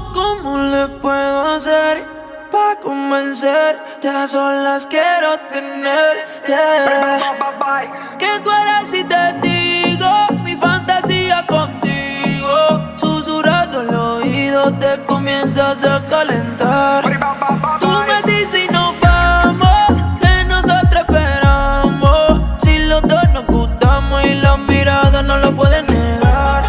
¿Cómo le puedo hacer pa' convencerte? A solas quiero tenerte. ¿Qué tú eres si te digo mi fantasía contigo? Susurrando al oído te comienzas a calentar. Tú me dices y nos vamos, que nosotros esperamos. Si los dos nos gustamos y la mirada no lo pueden negar.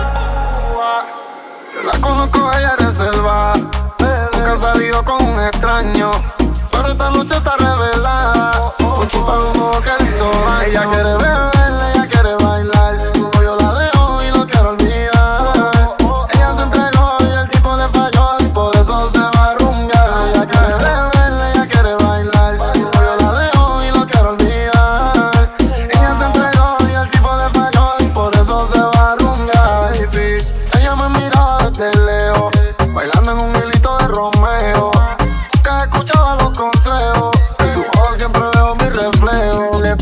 Yo la conozco, ella es reservada, nunca ha salido con un extraño, pero esta noche está revelada. Por culpa de un juego que le hizo daño. Ella quiere beber, ella quiere bailar, no, yo la dejo y lo quiero olvidar. Ella se entregó y el tipo le falló y por eso se va a rumbear. Ella quiere beber, ella quiere bailar, no, yo la dejo y lo quiero olvidar. Ella se entregó y el tipo le falló y por eso se va a rumbear. Baby, ella me mira desde lejos, bailando en un hilito de Romeo. Nunca escuchaba los consejos, en su ojos siempre veo mi reflejo. Le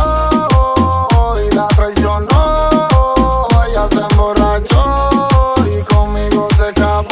falló y la traicionó, ella se emborrachó y conmigo se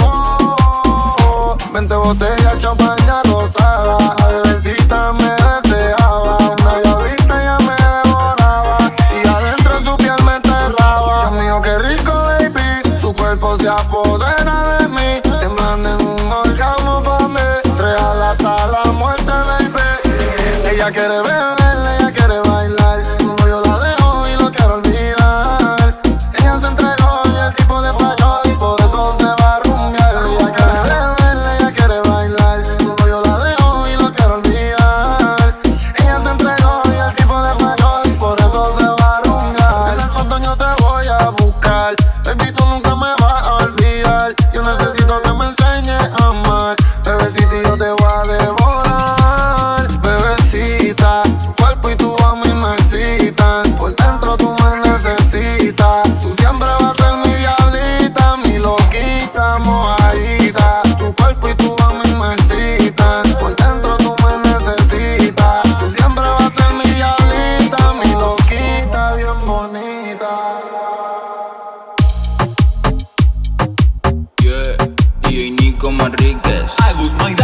escapó. 20 botellas, champaña rosada, la bebecita me deseaba. Una diablita ella me devoraba y adentro su piel me enterraba. Dios mío, qué rico, baby, su cuerpo se apodera de mí, temblando en un orgasmo pa' mí, real hasta la muerte, baby. Ella quiere beber, ella quiere bailar, no, yo la dejo y lo quiero olvidar. Ella se entregó y el tipo le falló y por eso se va a rumbear. Ella quiere beber, ella quiere bailar, no, yo la dejo y lo quiero olvidar. Ella se entregó y el tipo le falló y por eso se va a rumbear. En el fondo yo te voy a buscar, baby, tú nunca me vas a olvidar. Yo necesito que me enseñes a amar, bebecita, yo te voy a devorar. Bebecita, tu cuerpo y tu a mí me excitan, por dentro tú me necesitas. Tú siempre vas a ser mi diablita, mi loquita, mojadita. Tu cuerpo y tu a mí me excitan, por dentro tú me necesitas. Tú siempre vas a ser mi diablita, mi loquita, bien bonita. Yeah, DJ Nico Manríquez. Agus Maidana.